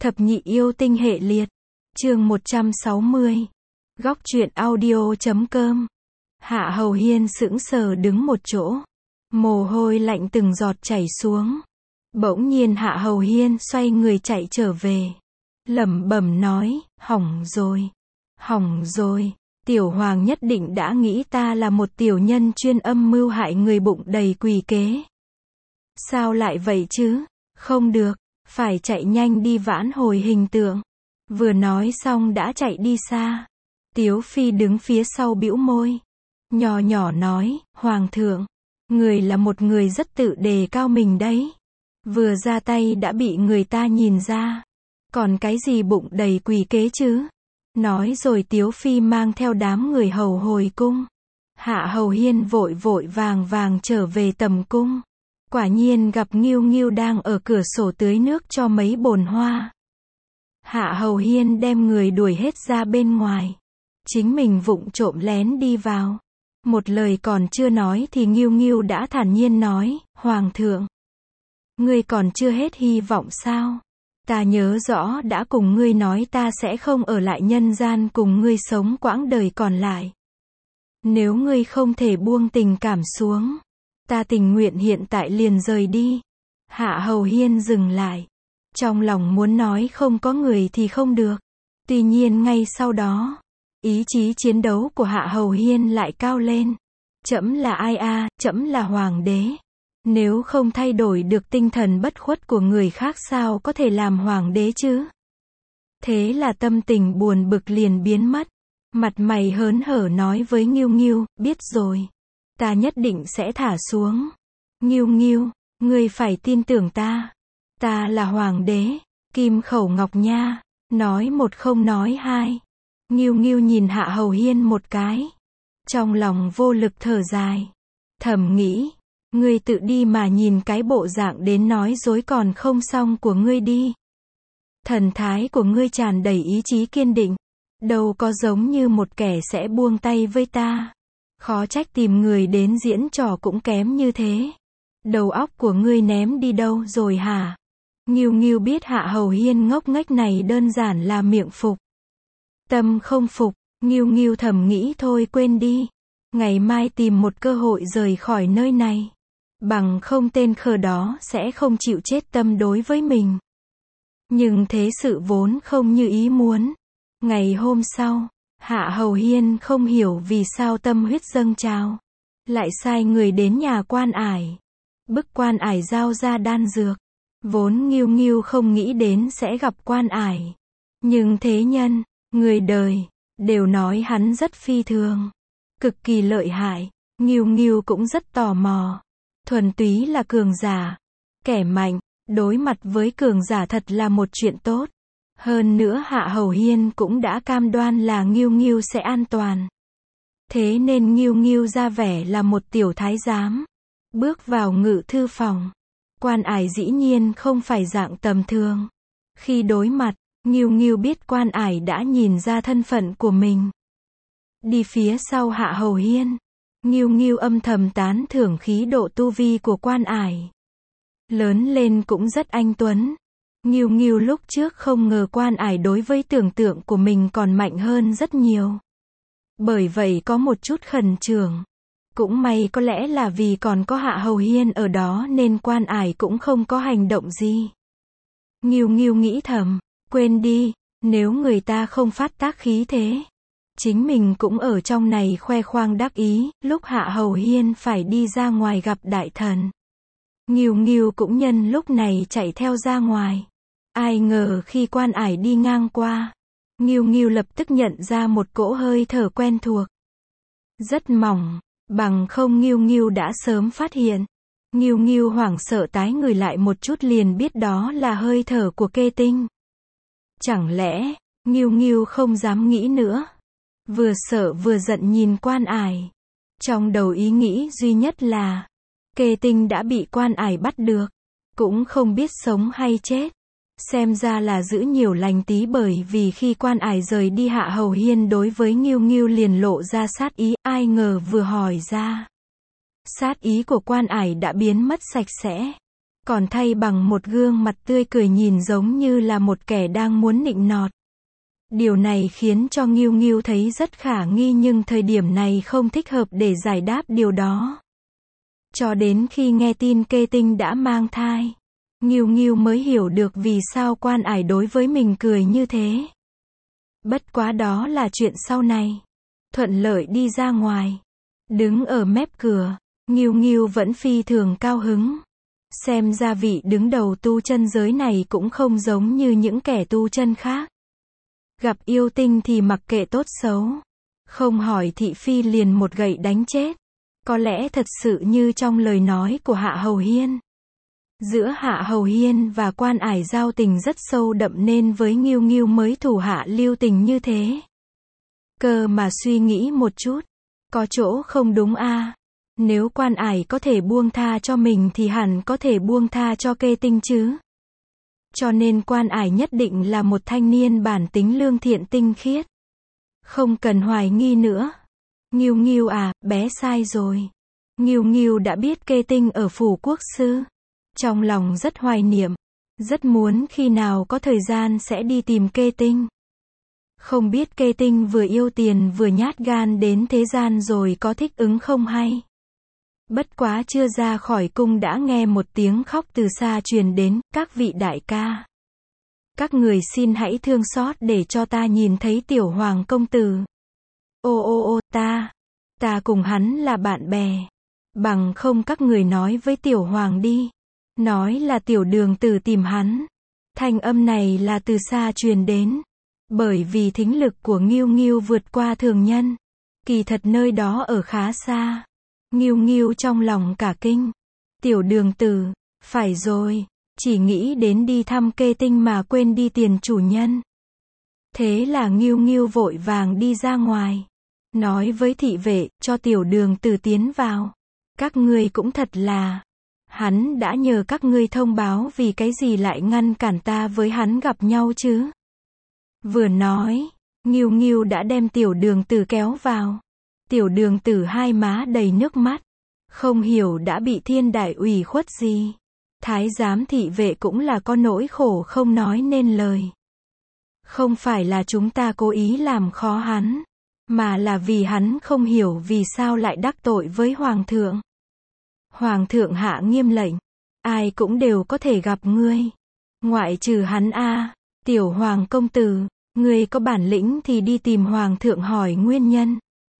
Thập nhị yêu tinh hệ liệt. Chương 160. Góc truyện audio.com. Hạ Hầu Hiên sững sờ đứng một chỗ. Mồ hôi lạnh từng giọt chảy xuống. Bỗng nhiên Hạ Hầu Hiên xoay người chạy trở về. Lẩm bẩm nói, hỏng rồi. Hỏng rồi. Tiểu Hoàng nhất định đã nghĩ ta là một tiểu nhân chuyên âm mưu hại người bụng đầy quỷ kế. Sao lại vậy chứ? Không được, phải chạy nhanh đi vãn hồi hình tượng. Vừa nói xong đã chạy đi xa. Tiếu Phi đứng phía sau bĩu môi. Nhỏ nhỏ nói, Hoàng thượng, người là một người rất tự đề cao mình đấy. Vừa ra tay đã bị người ta nhìn ra. Còn cái gì bụng đầy quỷ kế chứ? Nói rồi Tiếu Phi mang theo đám người hầu hồi cung. Hạ Hầu Hiên vội vội vàng vàng trở về tầm cung. Quả nhiên gặp Ngưu Ngưu đang ở cửa sổ tưới nước cho mấy bồn hoa. Hạ Hầu Hiên đem người đuổi hết ra bên ngoài. Chính mình vụng trộm lén đi vào. Một lời còn chưa nói thì Ngưu Ngưu đã thản nhiên nói, Hoàng thượng, ngươi còn chưa hết hy vọng sao? Ta nhớ rõ đã cùng ngươi nói ta sẽ không ở lại nhân gian cùng ngươi sống quãng đời còn lại. Nếu ngươi không thể buông tình cảm xuống, ta tình nguyện hiện tại liền rời đi. Hạ Hầu Hiên dừng lại. Trong lòng muốn nói không có người thì không được. Tuy nhiên ngay sau đó, ý chí chiến đấu của Hạ Hầu Hiên lại cao lên. Trẫm là ai a? Trẫm là hoàng đế. Nếu không thay đổi được tinh thần bất khuất của người khác sao có thể làm hoàng đế chứ? Thế là tâm tình buồn bực liền biến mất. Mặt mày hớn hở nói với Ngưu Ngưu, biết rồi. Ta nhất định sẽ thả xuống. Ngưu Ngưu, ngươi phải tin tưởng ta. Ta là hoàng đế, Kim Khẩu Ngọc Nha. Nói một không nói hai. Ngưu Ngưu nhìn Hạ Hầu Hiên một cái. Trong lòng vô lực thở dài. Thầm nghĩ, ngươi tự đi mà nhìn cái bộ dạng đến nói dối còn không xong của ngươi đi. Thần thái của ngươi tràn đầy ý chí kiên định. Đâu có giống như một kẻ sẽ buông tay với ta. Khó trách tìm người đến diễn trò cũng kém như thế. Đầu óc của ngươi ném đi đâu rồi hả? Ngưu Ngưu biết Hạ Hầu Hiên ngốc nghếch này đơn giản là miệng phục. Tâm không phục, Ngưu Ngưu thầm nghĩ thôi quên đi. Ngày mai tìm một cơ hội rời khỏi nơi này. Bằng không tên khờ đó sẽ không chịu chết tâm đối với mình. Nhưng thế sự vốn không như ý muốn. Ngày hôm sau, Hạ Hầu Hiên không hiểu vì sao tâm huyết dâng trào. Lại sai người đến nhà Quan Ải. Bức Quan Ải giao ra đan dược. Vốn Ngưu Ngưu không nghĩ đến sẽ gặp Quan Ải. Nhưng thế nhân, người đời, đều nói hắn rất phi thường. Cực kỳ lợi hại. Ngưu Ngưu cũng rất tò mò. Thuần túy là cường giả. Kẻ mạnh, đối mặt với cường giả thật là một chuyện tốt. Hơn nữa Hạ Hầu Hiên cũng đã cam đoan là Ngưu Ngưu sẽ an toàn. Thế nên Ngưu Ngưu ra vẻ là một tiểu thái giám. Bước vào ngự thư phòng. Quan Ải dĩ nhiên không phải dạng tầm thường. Khi đối mặt, Ngưu Ngưu biết Quan Ải đã nhìn ra thân phận của mình. Đi phía sau Hạ Hầu Hiên. Ngưu Ngưu âm thầm tán thưởng khí độ tu vi của Quan Ải. Lớn lên cũng rất anh tuấn. Ngưu Ngưu lúc trước không ngờ Quan Ải đối với tưởng tượng của mình còn mạnh hơn rất nhiều. Bởi vậy có một chút khẩn trương. Cũng may có lẽ là vì còn có Hạ Hầu Hiên ở đó nên Quan Ải cũng không có hành động gì. Ngưu Ngưu nghĩ thầm, quên đi, nếu người ta không phát tác khí thế. Chính mình cũng ở trong này khoe khoang đắc ý, lúc Hạ Hầu Hiên phải đi ra ngoài gặp đại thần. Ngưu Ngưu cũng nhân lúc này chạy theo ra ngoài. Ai ngờ khi Quan Ải đi ngang qua, Ngưu Ngưu lập tức nhận ra một cỗ hơi thở quen thuộc. Rất mỏng, bằng không Ngưu Ngưu đã sớm phát hiện. Ngưu Ngưu hoảng sợ tái người lại một chút liền biết đó là hơi thở của Kê Tinh. Chẳng lẽ, Ngưu Ngưu không dám nghĩ nữa. Vừa sợ vừa giận nhìn Quan Ải. Trong đầu ý nghĩ duy nhất là, Kê Tinh đã bị Quan Ải bắt được. Cũng không biết sống hay chết. Xem ra là giữ nhiều lành tí bởi vì khi Quan Ải rời đi Hạ Hầu Hiên đối với Ngưu Ngưu liền lộ ra sát ý, ai ngờ vừa hỏi ra. Sát ý của Quan Ải đã biến mất sạch sẽ. còn thay bằng một gương mặt tươi cười nhìn giống như là một kẻ đang muốn nịnh nọt. Điều này khiến cho Ngưu Ngưu thấy rất khả nghi nhưng thời điểm này không thích hợp để giải đáp điều đó. Cho đến khi nghe tin Kê Tinh đã mang thai, Ngưu Ngưu mới hiểu được vì sao Quan Ải đối với mình cười như thế. Bất quá đó là chuyện sau này. Thuận lợi đi ra ngoài, đứng ở mép cửa, Ngưu Ngưu vẫn phi thường cao hứng. Xem ra vị đứng đầu tu chân giới này cũng không giống như những kẻ tu chân khác. Gặp yêu tinh thì mặc kệ tốt xấu, không hỏi thị phi liền một gậy đánh chết. Có lẽ thật sự như trong lời nói của Hạ Hầu Hiên. Giữa Hạ Hầu Hiên và Quan Ải giao tình rất sâu đậm nên với Ngưu Ngưu mới thủ hạ lưu tình như thế. Cơ mà suy nghĩ một chút, có chỗ không đúng a. Nếu Quan Ải có thể buông tha cho mình thì hẳn có thể buông tha cho Kê Tinh chứ. Cho nên Quan Ải nhất định là một thanh niên bản tính lương thiện tinh khiết. Không cần hoài nghi nữa. Ngưu Ngưu à, bé sai rồi. Ngưu Ngưu đã biết Kê Tinh ở phủ quốc sư. Trong lòng rất hoài niệm, rất muốn khi nào có thời gian sẽ đi tìm Kê Tinh. Không biết Kê Tinh vừa yêu tiền vừa nhát gan đến thế gian rồi có thích ứng không hay. Bất quá chưa ra khỏi cung đã nghe một tiếng khóc từ xa truyền đến, các vị đại ca. Các người xin hãy thương xót để cho ta nhìn thấy tiểu hoàng công tử. Ô, ta cùng hắn là bạn bè. Bằng không các người nói với tiểu hoàng đi. Nói là tiểu đường tử tìm hắn. Thanh âm này là từ xa truyền đến. Bởi vì thính lực của Ngưu Ngưu vượt qua thường nhân. Kỳ thật nơi đó ở khá xa. Ngưu Ngưu trong lòng cả kinh. Tiểu đường tử, phải rồi, chỉ nghĩ đến đi thăm Kê Tinh mà quên đi tiền chủ nhân. Thế là Ngưu Ngưu vội vàng đi ra ngoài. Nói với thị vệ, cho tiểu đường tử tiến vào. Các ngươi cũng thật là. Hắn đã nhờ các ngươi thông báo vì cái gì lại ngăn cản ta với hắn gặp nhau chứ. Vừa nói, Ngưu Ngưu đã đem tiểu đường tử kéo vào. Tiểu đường tử hai má đầy nước mắt. Không hiểu đã bị thiên đại ủy khuất gì. Thái giám thị vệ cũng là có nỗi khổ không nói nên lời. Không phải là chúng ta cố ý làm khó hắn, mà là vì hắn không hiểu vì sao lại đắc tội với hoàng thượng. Hoàng thượng hạ nghiêm lệnh, ai cũng đều có thể gặp ngươi. Ngoại trừ hắn a. Tiểu hoàng công tử, ngươi có bản lĩnh thì đi tìm hoàng thượng hỏi nguyên nhân.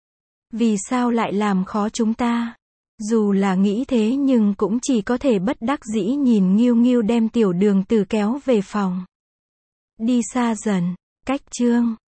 Vì sao lại làm khó chúng ta? Dù là nghĩ thế nhưng cũng chỉ có thể bất đắc dĩ nhìn Ngưu Ngưu đem tiểu đường tử kéo về phòng. Đi xa dần, cách chương